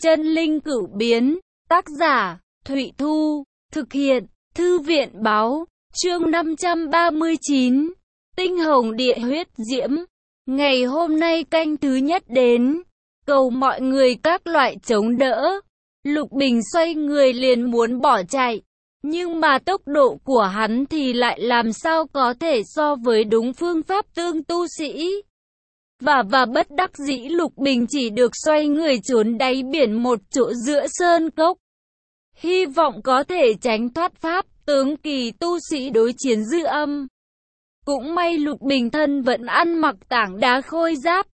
Chân linh cửu biến, tác giả, Thụy Thu, thực hiện, Thư viện báo, chương 539, tinh hồng địa huyết diễm. Ngày hôm nay canh thứ nhất đến, cầu mọi người các loại chống đỡ. Lục Bình xoay người liền muốn bỏ chạy, nhưng mà tốc độ của hắn thì lại làm sao có thể so với đúng phương pháp tương tu sĩ. Và bất đắc dĩ Lục Bình chỉ được xoay người trốn đáy biển một chỗ giữa sơn cốc. Hy vọng có thể tránh thoát pháp tướng kỳ tu sĩ đối chiến dư âm. Cũng may Lục Bình thân vẫn ăn mặc tảng đá khôi giáp.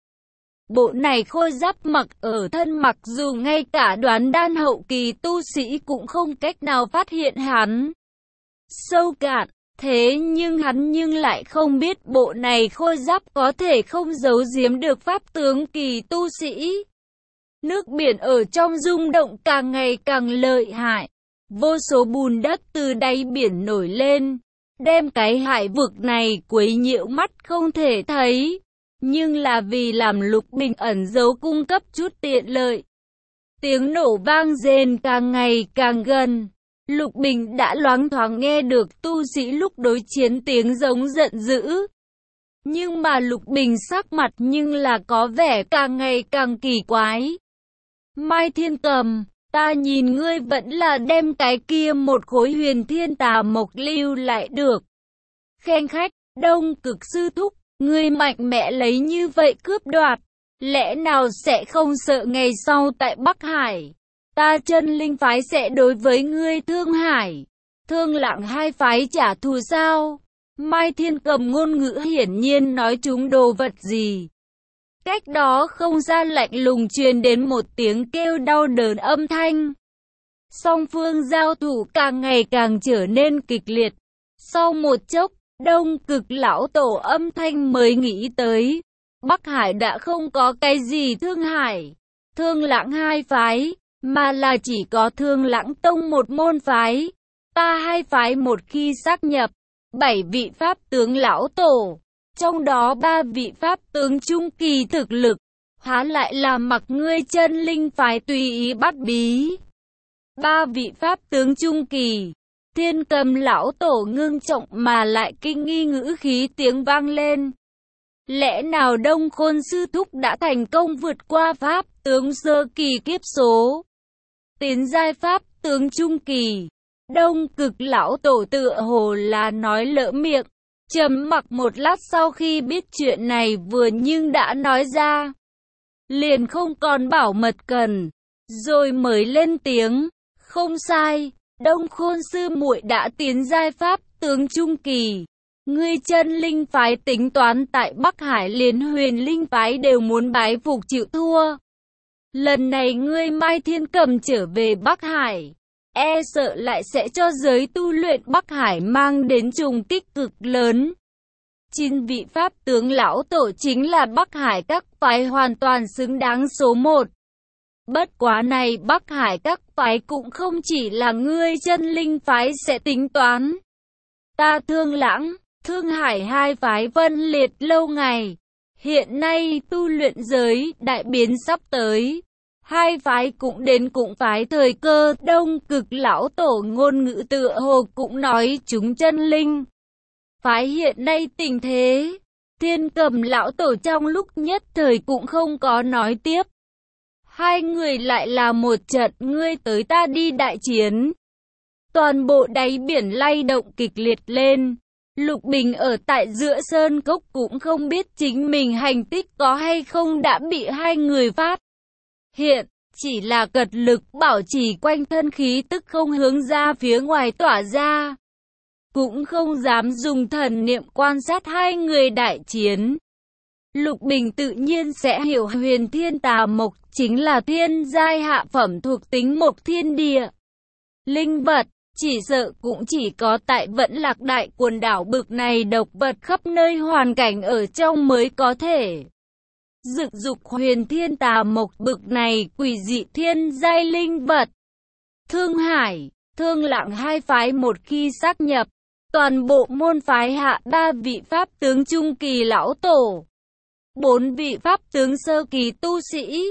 Bộ này khôi giáp mặc ở thân mặc dù ngay cả đoán đan hậu kỳ tu sĩ cũng không cách nào phát hiện hắn sâu cạn. Thế nhưng hắn lại không biết bộ này khôi giáp có thể không giấu giếm được pháp tướng kỳ tu sĩ. Nước biển ở trong rung động càng ngày càng lợi hại. Vô số bùn đất từ đáy biển nổi lên, đem cái hải vực này quấy nhiễu mắt không thể thấy. Nhưng là vì làm Lục Bình ẩn giấu cung cấp chút tiện lợi. Tiếng nổ vang rền càng ngày càng gần. Lục Bình đã loáng thoáng nghe được tu sĩ lúc đối chiến tiếng giống giận dữ. Nhưng mà Lục Bình sắc mặt nhưng là có vẻ càng ngày càng kỳ quái. Mai Thiên Cầm, ta nhìn ngươi vẫn là đem cái kia một khối huyền thiên tà mộc lưu lại được. Khen khách, Đông Cực sư thúc, ngươi mạnh mẽ lấy như vậy cướp đoạt, lẽ nào sẽ không sợ ngày sau tại Bắc Hải, ta Chân Linh phái sẽ đối với ngươi Thương Hải, Thương Lãng hai phái trả thù sao? Mai Thiên Cầm ngôn ngữ hiển nhiên nói trúng đồ vật gì. Cách đó không xa lạnh lùng truyền đến một tiếng kêu đau đớn âm thanh. Song phương giao thủ càng ngày càng trở nên kịch liệt. Sau một chốc, Đông Cực lão tổ âm thanh mới nghĩ tới. Bắc Hải đã không có cái gì Thương Hải, Thương Lãng hai phái, mà là chỉ có Thương Lãng tông một môn phái. Ta hai phái một khi xác nhập, 7 vị pháp tướng lão tổ, trong đó 3 vị pháp tướng trung kỳ thực lực, há lại là mặc ngươi Chân Linh phái tùy ý bắt bí. 3 vị pháp tướng trung kỳ. Thiên Cầm lão tổ ngưng trọng mà lại kinh nghi ngữ khí tiếng vang lên. Lẽ nào Đông Khôn sư thúc đã thành công vượt qua pháp tướng sơ kỳ kiếp số, tiến giai pháp tướng trung kỳ? Đông Cực lão tổ tựa hồ là nói lỡ miệng, trầm mặc một lát sau khi biết chuyện này vừa nhưng đã nói ra, liền không còn bảo mật cần, rồi mới lên tiếng, không sai. Đông Khôn sư muội đã tiến giai pháp tướng trung kỳ. Ngươi Chân Linh phái tính toán tại Bắc Hải liền Huyền Linh phái đều muốn bái phục chịu thua. Lần này ngươi Mai Thiên Cầm trở về Bắc Hải, e sợ lại sẽ cho giới tu luyện Bắc Hải mang đến trùng kích cực lớn. 9 vị pháp tướng lão tổ chính là Bắc Hải các phái hoàn toàn xứng đáng số 1. Bất quá này Bắc Hải các phái cũng không chỉ là ngươi Chân Linh phái sẽ tính toán. Ta Thương Lãng, Thương Hải hai phái vân liệt lâu ngày. Hiện nay tu luyện giới đại biến sắp tới. Hai phái cũng phái thời cơ. Đông Cực lão tổ ngôn ngữ tựa hồ cũng nói chúng Chân Linh phái hiện nay tình thế. Thiên Cầm lão tổ trong lúc nhất thời cũng không có nói tiếp. Hai người lại là một trận ngươi tới ta đi đại chiến. Toàn bộ đáy biển lay động kịch liệt lên. Lục Bình ở tại giữa sơn cốc cũng không biết chính mình hành tích có hay không đã bị hai người phát hiện. Chỉ là cật lực bảo trì quanh thân khí tức không hướng ra phía ngoài tỏa ra. Cũng không dám dùng thần niệm quan sát hai người đại chiến. Lục Bình tự nhiên sẽ hiểu huyền thiên tà mộc chính là thiên giai hạ phẩm thuộc tính mộc thiên địa. Linh vật, chỉ sợ cũng chỉ có tại Vẫn Lạc Đại quần đảo bực này độc vật khắp nơi hoàn cảnh ở trong mới có thể dựng dục huyền thiên tà mộc bực này quỷ dị thiên giai linh vật. Thương Hải, Thương Lãng hai phái một khi xác nhập, toàn bộ môn phái hạ 3 vị pháp tướng trung kỳ lão tổ, 4 vị pháp tướng sơ kỳ tu sĩ,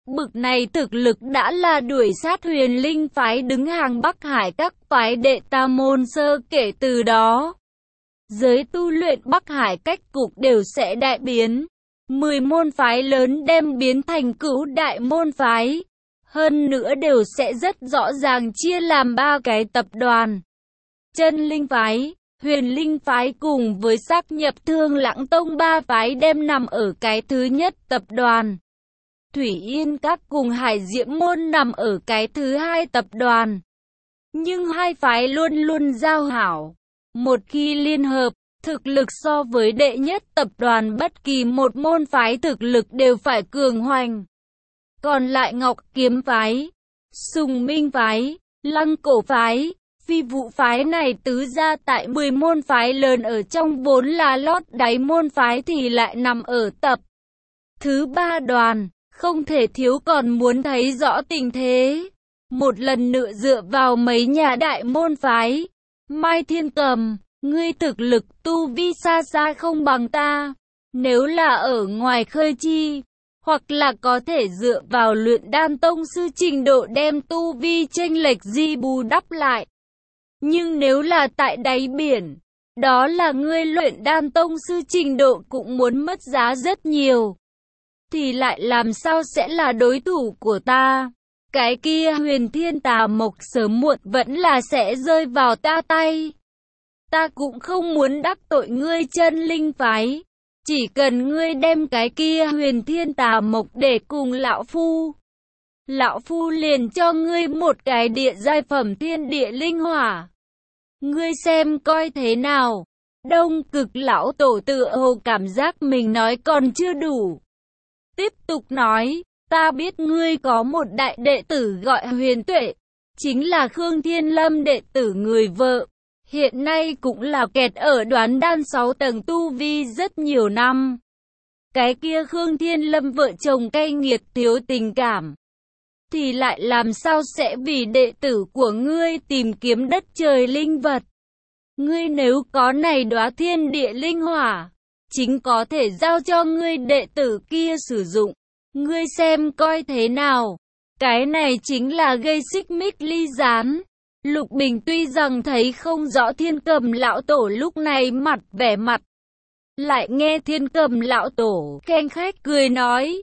Bực này thực lực đã là đuổi sát Huyền Linh phái đứng hàng Bắc Hải các phái đệ tam môn sơ, kể từ đó giới tu luyện Bắc Hải cách cục đều sẽ đại biến. 10 môn phái lớn đem biến thành cửu đại môn phái. Hơn nữa đều sẽ rất rõ ràng chia làm 3 cái tập đoàn. Chân Linh phái, Huyền Linh phái cùng với sáp nhập Thương Lãng Tông 3 phái đem nằm ở cái thứ nhất tập đoàn. Thủy Yên Các cùng Hải Diễm Môn nằm ở cái thứ hai tập đoàn. Nhưng hai phái luôn luôn giao hảo. Một khi liên hợp, thực lực so với đệ nhất tập đoàn bất kỳ một môn phái thực lực đều phải cường hoành. Còn lại Ngọc Kiếm phái, Sùng Minh phái, Lăng Cổ phái, Phi Vũ phái này tứ ra tại 10 môn phái lớn ở trong vốn là lót đáy môn phái thì lại nằm ở tập thứ 3 đoàn, không thể thiếu. Còn muốn thấy rõ tình thế, một lần nữa dựa vào mấy nhà đại môn phái. Mai Thiên Cầm, ngươi thực lực tu vi xa xa không bằng ta, nếu là ở ngoài khơi chi, hoặc là có thể dựa vào luyện đan tông sư trình độ đem tu vi chênh lệch di bù đắp lại. Nhưng nếu là tại đáy biển, đó là ngươi luyện đan tông sư trình độ cũng muốn mất giá rất nhiều, thì lại làm sao sẽ là đối thủ của ta? Cái kia Huyền Thiên Tà Mộc sớm muộn vẫn là sẽ rơi vào ta tay. Ta cũng không muốn đắc tội ngươi Chân Linh phái. Chỉ cần ngươi đem cái kia Huyền Thiên Tà Mộc để cùng lão phu liền cho ngươi một cái địa giai phẩm thiên địa linh hỏa. Ngươi xem coi thế nào? Đông Cực lão tổ tựa hồ cảm giác mình nói còn chưa đủ. Tiếp tục nói, ta biết ngươi có một đại đệ tử gọi Huyền Tuệ, chính là Khương Thiên Lâm đệ tử người vợ. Hiện nay cũng là kẹt ở Đoán Đan 6 tầng tu vi rất nhiều năm. Cái kia Khương Thiên Lâm vợ chồng cay nghiệt thiếu tình cảm, thì lại làm sao sẽ vì đệ tử của ngươi tìm kiếm đất trời linh vật? Ngươi nếu có này đóa thiên địa linh hỏa, chính có thể giao cho ngươi đệ tử kia sử dụng. Ngươi xem coi thế nào? Cái này chính là gây xích mích ly gián. Lục Bình tuy rằng thấy không rõ Thiên Cầm lão tổ lúc này vẻ mặt, lại nghe Thiên Cầm lão tổ khen khách cười nói: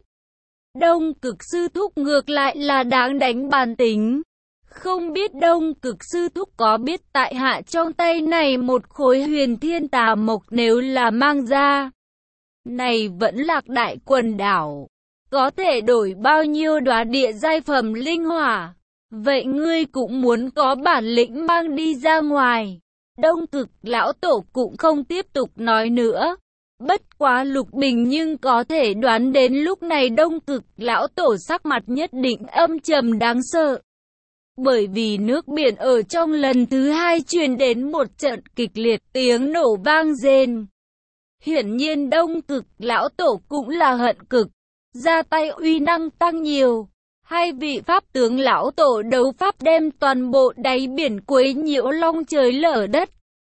Đông Cực sư thúc ngược lại là đáng đánh bàn tính. Không biết Đông Cực sư thúc có biết tại hạ trong tay này một khối Huyền Thiên Tà Mộc nếu là mang ra, này vẫn Lạc Đại quần đảo, có thể đổi bao nhiêu đóa địa giai phẩm linh hỏa? Vậy ngươi cũng muốn có bản lĩnh mang đi ra ngoài. Đông Cực lão tổ cũng không tiếp tục nói nữa. Bất quá Lục Bình nhưng có thể đoán đến lúc này Đông Cực lão tổ sắc mặt nhất định âm trầm đáng sợ. Bởi vì nước biển ở trong lần thứ hai truyền đến một trận kịch liệt tiếng nổ vang rền. Hiển nhiên Đông Cực lão tổ cũng là hận cực, ra tay uy năng tăng nhiều. Hai vị pháp tướng lão tổ đấu pháp đem toàn bộ đáy biển quấy nhiễu long trời lở đất.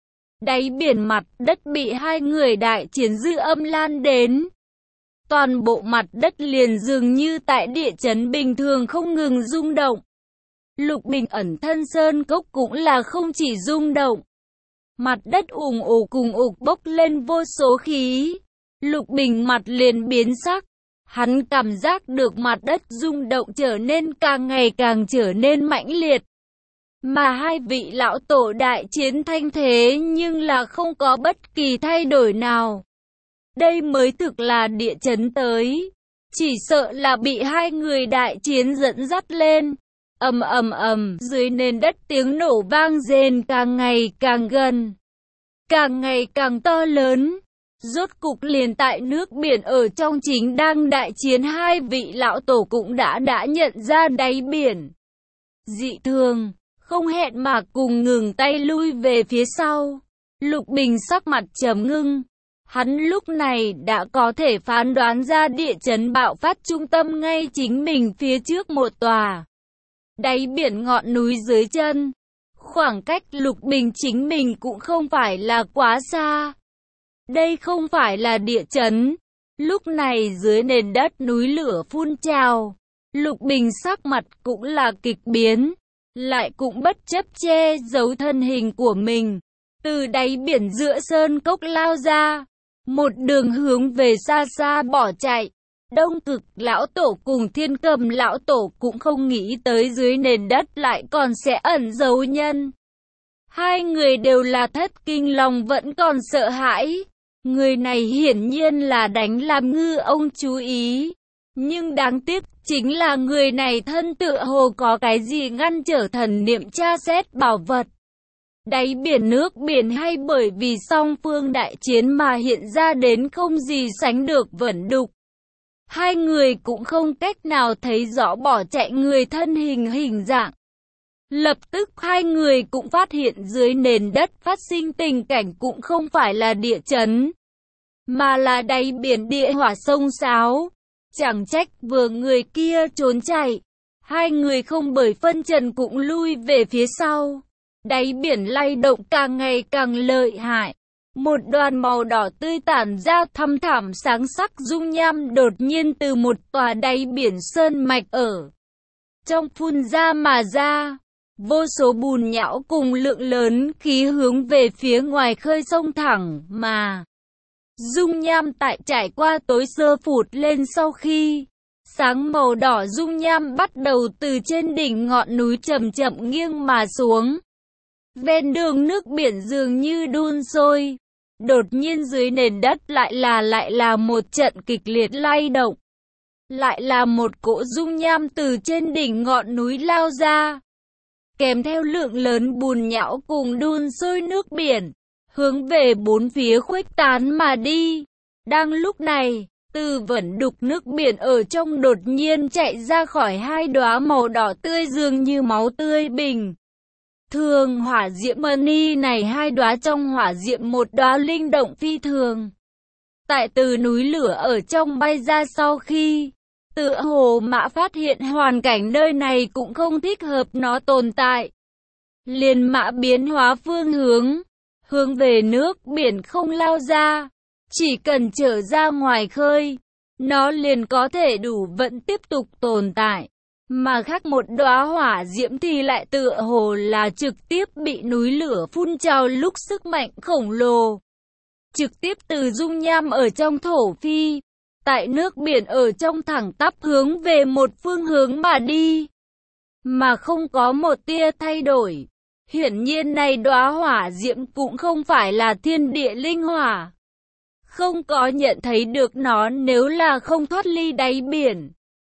Đáy biển mặt đất bị hai người đại chiến dư âm lan đến. Toàn bộ mặt đất liền dường như tại địa chấn bình thường không ngừng rung động. Lục Bình ẩn thân sơn cốc cũng là không chỉ rung động. Mặt đất ùng ục cùng ục bốc lên vô số khí. Lục Bình mặt liền biến sắc. Hắn cảm giác được mặt đất rung động trở nên càng ngày càng trở nên mãnh liệt. Mà hai vị lão tổ đại chiến thanh thế nhưng là không có bất kỳ thay đổi nào. Đây mới thực là địa chấn tới. Chỉ sợ là bị hai người đại chiến dẫn dắt lên. Ầm ầm ầm, dưới nền đất tiếng nổ vang rền càng ngày càng gần, càng ngày càng to lớn. Rốt cục liền tại nước biển ở trong chính đang đại chiến, hai vị lão tổ cũng đã nhận ra đáy biển dị thường, không hẹn mà cùng ngừng tay lui về phía sau. Lục Bình sắc mặt trầm ngưng, hắn lúc này đã có thể phán đoán ra địa chấn bạo phát trung tâm ngay chính mình phía trước một tòa đáy biển ngọn núi dưới chân. Khoảng cách Lục Bình chính mình cũng không phải là quá xa. Đây không phải là địa chấn. Lúc này dưới nền đất núi lửa phun trào. Lục Bình sắc mặt cũng là kịch biến, lại cũng bất chấp che giấu thân hình của mình, từ đáy biển giữa sơn cốc lao ra, một đường hướng về xa xa bỏ chạy. Đông Cực lão tổ cùng Thiên Cầm lão tổ cũng không nghĩ tới dưới nền đất lại còn sẽ ẩn giấu nhân. Hai người đều là thất kinh, lòng vẫn còn sợ hãi. Người này hiển nhiên là đánh làm Ngư ông chú ý. Nhưng đáng tiếc chính là người này thân tựa hồ có cái gì ngăn trở thần niệm tra xét bảo vật. Đáy biển nước biển hay bởi vì song phương đại chiến mà hiện ra đến không gì sánh được vẩn đục. Hai người cũng không cách nào thấy rõ bỏ chạy người thân hình dạng. Lập tức hai người cũng phát hiện dưới nền đất phát sinh tình cảnh cũng không phải là địa chấn, mà là đáy biển địa hỏa sông sáo. Chẳng trách vừa người kia trốn chạy, hai người không bởi phân trần cũng lui về phía sau. Đáy biển lay động càng ngày càng lợi hại. Một đoàn màu đỏ tươi tản ra thăm thẳm sáng sắc dung nham đột nhiên từ một tòa đáy biển sơn mạch ở trong phun ra mà ra. Vô số bùn nhão cùng lượng lớn khí hướng về phía ngoài khơi sông thẳng mà. Dung nham tại trải qua tối sơ phụt lên sau khi sáng màu đỏ dung nham bắt đầu từ trên đỉnh ngọn núi chậm chậm nghiêng mà xuống. Ven đường nước biển dường như đun sôi. Đột nhiên dưới nền đất lại là một trận kịch liệt lay động. Lại là một cỗ dung nham từ trên đỉnh ngọn núi lao ra. Kèm theo lượng lớn bùn nhão cùng đun sôi nước biển, hướng về bốn phía khuếch tán mà đi. Đang lúc này, từ vẩn đục nước biển ở trong đột nhiên chạy ra khỏi hai đóa màu đỏ tươi dường như máu tươi bình thường hỏa diễm mani này. Hai đóa trong hỏa diệm một đóa linh động phi thường. Tại từ núi lửa ở trong bay ra sau khi tựa hồ mã phát hiện hoàn cảnh nơi này cũng không thích hợp nó tồn tại. Liền mã biến hóa phương hướng về nước biển không lao ra. Chỉ cần trở ra ngoài khơi, nó liền có thể đủ vẫn tiếp tục tồn tại. Mà khác một đóa hỏa diễm thì lại tựa hồ là trực tiếp bị núi lửa phun trào lúc sức mạnh khổng lồ. Trực tiếp từ dung nham ở trong thổ phi. Tại nước biển ở trong thẳng tắp hướng về một phương hướng mà đi. Mà không có một tia thay đổi. Hiển nhiên này đóa hỏa diễm cũng không phải là thiên địa linh hỏa. Không có nhận thấy được nó nếu là không thoát ly đáy biển.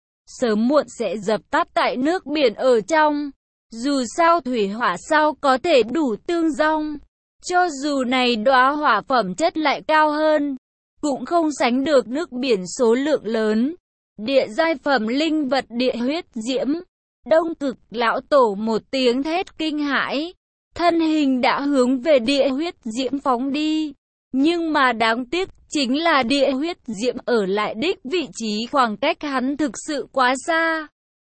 Sớm muộn sẽ dập tắt tại nước biển ở trong. Dù sao thủy hỏa sao có thể đủ tương dong. Cho dù này đóa hỏa phẩm chất lại cao hơn, cũng không sánh được nước biển số lượng lớn. Địa giai phẩm linh vật địa huyết diễm. Đông Cực lão tổ một tiếng thét kinh hãi, thân hình đã hướng về địa huyết diễm phóng đi. Nhưng mà đáng tiếc chính là địa huyết diễm ở lại đích vị trí khoảng cách hắn thực sự quá xa.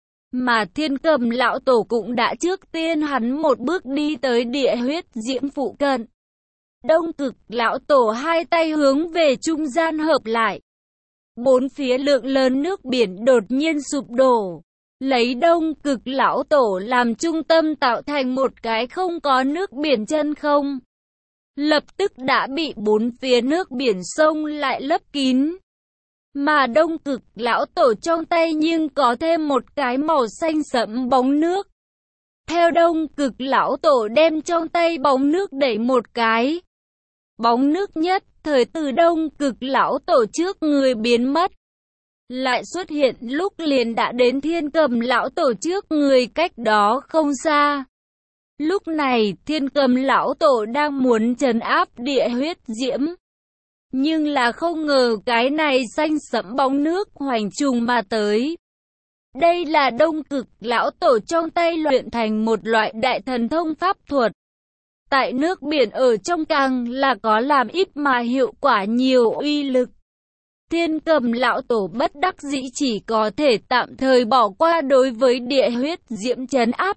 Mà Thiên Cầm lão tổ cũng đã trước tiên hắn một bước đi tới địa huyết diễm phụ cận. Đông Cực lão tổ hai tay hướng về trung gian hợp lại. Bốn phía lượng lớn nước biển đột nhiên sụp đổ. Lấy Đông Cực lão tổ làm trung tâm tạo thành một cái không có nước biển chân không. Lập tức đã bị bốn phía nước biển sông lại lấp kín. Mà Đông Cực lão tổ trong tay nhưng có thêm một cái màu xanh sẫm bóng nước. Theo Đông Cực lão tổ đem trong tay bóng nước đẩy một cái. Bóng nước nhất thời từ Đông Cực lão tổ trước người biến mất. Lại xuất hiện lúc liền đã đến Thiên Cầm lão tổ trước người cách đó không xa. Lúc này Thiên Cầm lão tổ đang muốn trấn áp địa huyết diễm. Nhưng là không ngờ cái này xanh sẫm bóng nước hoành trùng mà tới. Đây là Đông Cực lão tổ trong tay luyện thành một loại đại thần thông pháp thuật. Tại nước biển ở trong càng là có làm ít mà hiệu quả nhiều uy lực. Thiên Cầm lão tổ bất đắc dĩ chỉ có thể tạm thời bỏ qua đối với địa huyết diễm trấn áp.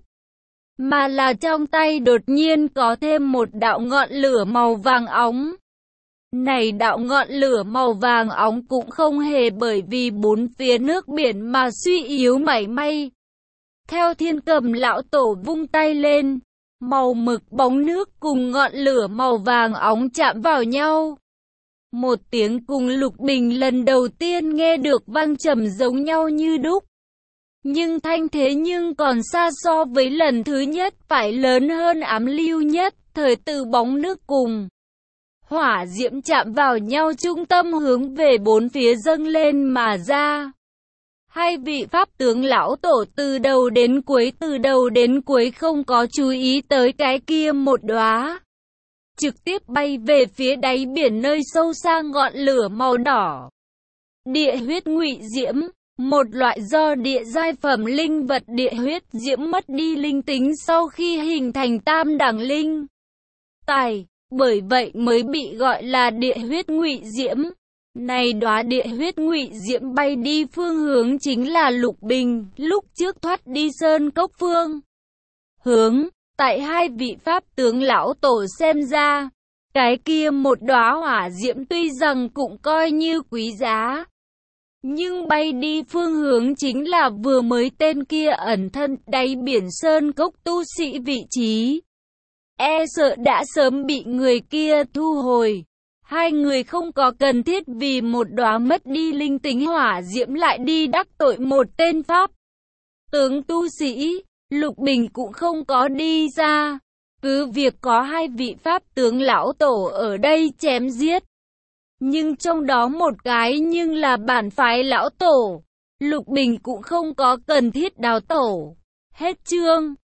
Mà là trong tay đột nhiên có thêm một đạo ngọn lửa màu vàng óng. Này đạo ngọn lửa màu vàng óng cũng không hề bởi vì bốn phía nước biển mà suy yếu mảy may. Theo Thiên Cầm lão tổ vung tay lên, màu mực bóng nước cùng ngọn lửa màu vàng óng chạm vào nhau. Một tiếng cùng Lục Bình lần đầu tiên nghe được vang trầm giống nhau như đúc. Nhưng thanh thế nhưng còn xa so với lần thứ nhất, phải lớn hơn ám lưu nhất, thời từ bóng nước cùng hỏa diễm chạm vào nhau, trung tâm hướng về bốn phía dâng lên mà ra. Hai vị pháp tướng lão tổ từ đầu đến cuối không có chú ý tới cái kia một đóa, trực tiếp bay về phía đáy biển nơi sâu xa ngọn lửa màu đỏ. Địa huyết ngụy diễm, một loại do địa giai phẩm linh vật địa huyết diễm mất đi linh tính sau khi hình thành tam đẳng linh tài, bởi vậy mới bị gọi là địa huyết ngụy diễm. Này đóa địa huyết ngụy diễm bay đi phương hướng chính là Lục Bình lúc trước thoát đi sơn cốc phương hướng. Tại hai vị pháp tướng lão tổ xem ra, cái kia một đóa hỏa diễm tuy rằng cũng coi như quý giá, nhưng bay đi phương hướng chính là vừa mới tên kia ẩn thân đáy biển sơn cốc tu sĩ vị trí. E sợ đã sớm bị người kia thu hồi. Hai người không có cần thiết vì một đóa mất đi linh tính hỏa diễm lại đi đắc tội một tên pháp tướng tu sĩ. Lục Bình cũng không có đi ra, cứ việc có hai vị pháp tướng lão tổ ở đây chém giết. Nhưng trong đó một cái nhưng là bản phái lão tổ, Lục Bình cũng không có cần thiết đào tổ. Hết chương.